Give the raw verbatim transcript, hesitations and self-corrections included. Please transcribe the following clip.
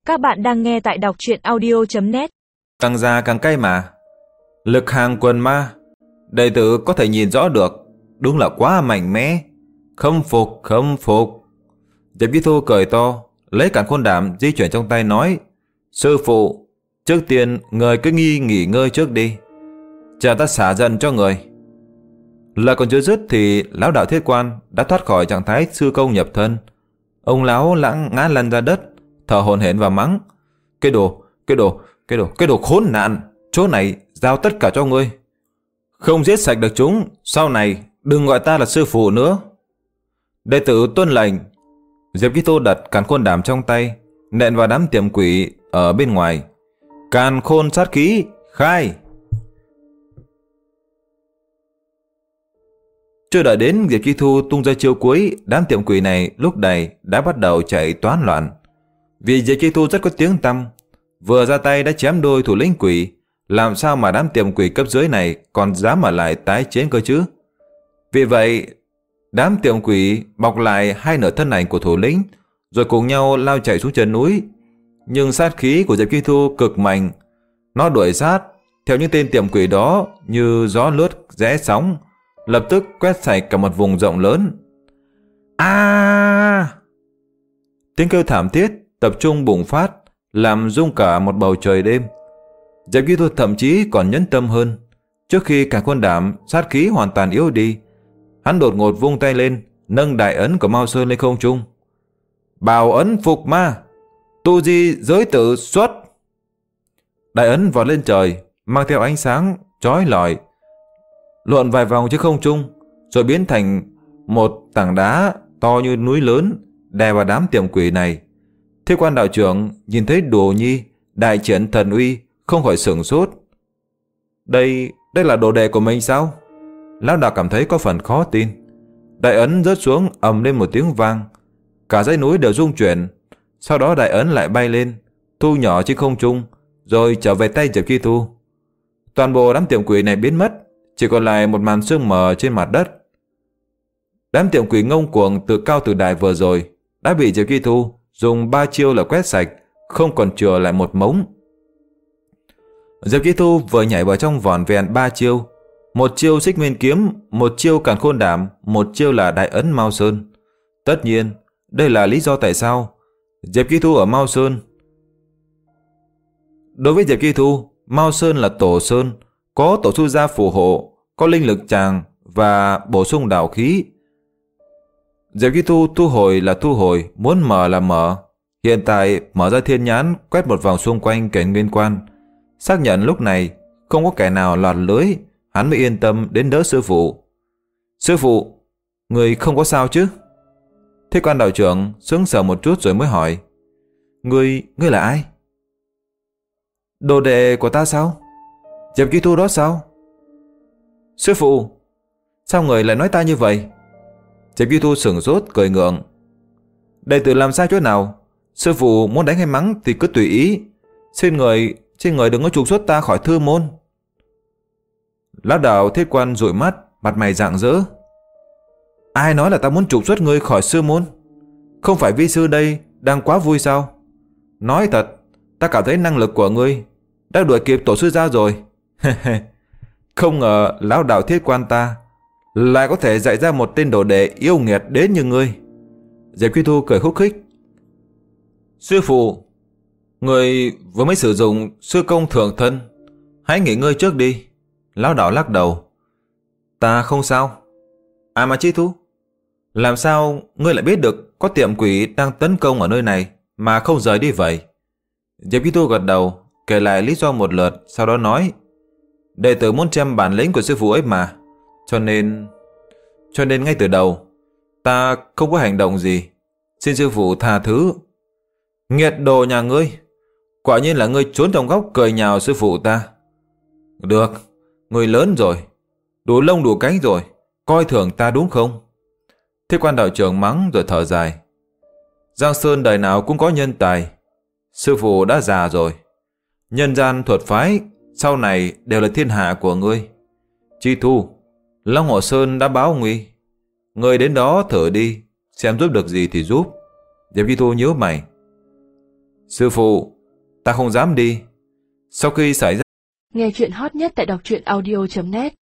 Các bạn đang nghe tại đọc truyện audio chấm net. Càng già càng cay mà. Lực hàng quần ma, đệ tử có thể nhìn rõ được. Đúng là quá mạnh mẽ. Khâm phục, khâm phục. Diệp Chí Thu cười to, lấy càn khôn đảm di chuyển trong tay nói: Sư phụ, trước tiên người cứ nghi nghỉ ngơi trước đi, chờ ta xả giận cho người. Lời còn chưa dứt thì lão đạo Thiết Quan đã thoát khỏi trạng thái sư công nhập thân. Ông lão lãng ngã lăn ra đất, thở hổn hển và mắng: Cái đồ, cái đồ, cái đồ, cái đồ khốn nạn, chỗ này giao tất cả cho ngươi. Không giết sạch được chúng, sau này đừng gọi ta là sư phụ nữa. Đệ tử tuân lệnh. Diệp Chí Thu đặt càn khôn đảm trong tay, nện vào đám tiệm quỷ ở bên ngoài. Càn khôn sát khí, khai. Chưa đợi đến Diệp Chí Thu tung ra chiêu cuối, đám tiệm quỷ này lúc này đã bắt đầu chạy toán loạn. Vì Diệp Chí Thu rất có tiếng tăm, vừa ra tay đã chém đôi thủ lĩnh quỷ, làm sao mà đám tiệm quỷ cấp dưới này còn dám ở lại tái chiến cơ chứ? Vì vậy, đám tiệm quỷ bọc lại hai nửa thân ảnh của thủ lĩnh, rồi cùng nhau lao chạy xuống chân núi. Nhưng sát khí của Diệp Chí Thu cực mạnh, nó đuổi sát theo những tên tiệm quỷ đó như gió lướt rẽ sóng, lập tức quét sạch cả một vùng rộng lớn. A! Tiếng kêu thảm thiết tập trung bùng phát, làm rung cả một bầu trời đêm. Diệp Chí Thu thậm chí còn nhẫn tâm hơn. Trước khi cả quân đảm sát khí hoàn toàn yếu đi, hắn đột ngột vung tay lên, nâng đại ấn của Mao Sơn lên không trung. Bảo ấn phục ma, tu di giới tử xuất. Đại ấn vọt lên trời, mang theo ánh sáng chói lọi, lượn vài vòng trên không trung, rồi biến thành một tảng đá to như núi lớn đè vào đám tiệm quỷ này. Thiết Quan đạo trưởng nhìn thấy Đồ Nhi đại triển thần uy, không khỏi sửng sốt. Đây, đây là đồ đệ của mình sao? Lão đạo cảm thấy có phần khó tin. Đại ấn rớt xuống ầm lên một tiếng vang, cả dãy núi đều rung chuyển. Sau đó đại ấn lại bay lên, thu nhỏ trên không trung, rồi trở về tay Diệp Chí Thu. Toàn bộ đám tiệm quỷ này biến mất, chỉ còn lại một màn sương mờ trên mặt đất. Đám tiệm quỷ ngông cuồng tự cao tự đại vừa rồi đã bị Diệp Chí Thu dùng ba chiêu là quét sạch, không còn chừa lại một mống. Diệp Chí Thu vừa nhảy vào trong vỏn vẹn ba chiêu, một chiêu xích nguyên kiếm, một chiêu càn khôn đảm, một chiêu là đại ấn Mao Sơn. Tất nhiên, đây là lý do tại sao Diệp Chí Thu ở Mao Sơn. Đối với Diệp Chí Thu, Mao Sơn là tổ sơn, có tổ sư gia phù hộ, có linh lực tràng và bổ sung đạo khí. Diệp Chí Thu thu hồi là thu hồi, muốn mở là mở. Hiện tại mở ra thiên nhãn, quét một vòng xung quanh cảnh nguyên quan, xác nhận lúc này không có kẻ nào lọt lưới, hắn mới yên tâm đến đỡ sư phụ. Sư phụ, người không có sao chứ? Thiết Quan đạo trưởng sững sờ một chút rồi mới hỏi: Ngươi, ngươi là ai? Đồ đệ của ta sao? Diệp Chí Thu đó sao? Sư phụ, sao người lại nói ta như vậy? Diệp Chí Thu sửng sốt cười ngượng. Đệ tử làm sai chỗ nào? Sư phụ muốn đánh hay mắng thì cứ tùy ý. Xin người, xin người đừng có trục xuất ta khỏi thư môn. Lão đạo Thiết Quan dụi mắt, mặt mày rạng rỡ. Ai nói là ta muốn trục xuất ngươi khỏi sư môn? Không phải vi sư đây đang quá vui sao? Nói thật, ta cảm thấy năng lực của ngươi đã đuổi kịp tổ sư gia rồi. Không ngờ lão đạo Thiết Quan ta lại có thể dạy ra một tên đồ đệ yêu nghiệt đến như ngươi. Diệp Chí Thu cười khúc khích. Sư phụ, người vừa mới sử dụng sư công thượng thân, hãy nghỉ ngơi trước đi. Lão đạo lắc đầu. Ta không sao. À mà Chí Thu, làm sao ngươi lại biết được có tiệm quỷ đang tấn công ở nơi này mà không rời đi vậy? Diệp Chí Thu gật đầu, kể lại lý do một lượt, sau đó nói: Đệ tử muốn xem bản lĩnh của sư phụ ấy mà, cho nên cho nên ngay từ đầu ta không có hành động gì, xin sư phụ tha thứ. Nghiệt đồ nhà ngươi, quả nhiên là ngươi trốn trong góc cười nhào sư phụ ta. Được, ngươi lớn rồi, đủ lông đủ cánh rồi, coi thường ta đúng không? Thiết Quan đạo trưởng mắng rồi thở dài. Giang Sơn đời nào cũng có nhân tài, sư phụ đã già rồi, nhân gian thuật phái sau này đều là thiên hạ của ngươi. Chí Thu, Long Hồ Sơn đã báo nguy, ngươi đến đó thử đi, xem giúp được gì thì giúp. Diệp Chí Thu nhíu mày. Sư phụ, ta không dám đi. Sau khi xảy ra Nghe chuyện hot nhất tại đọc truyện audio chấm net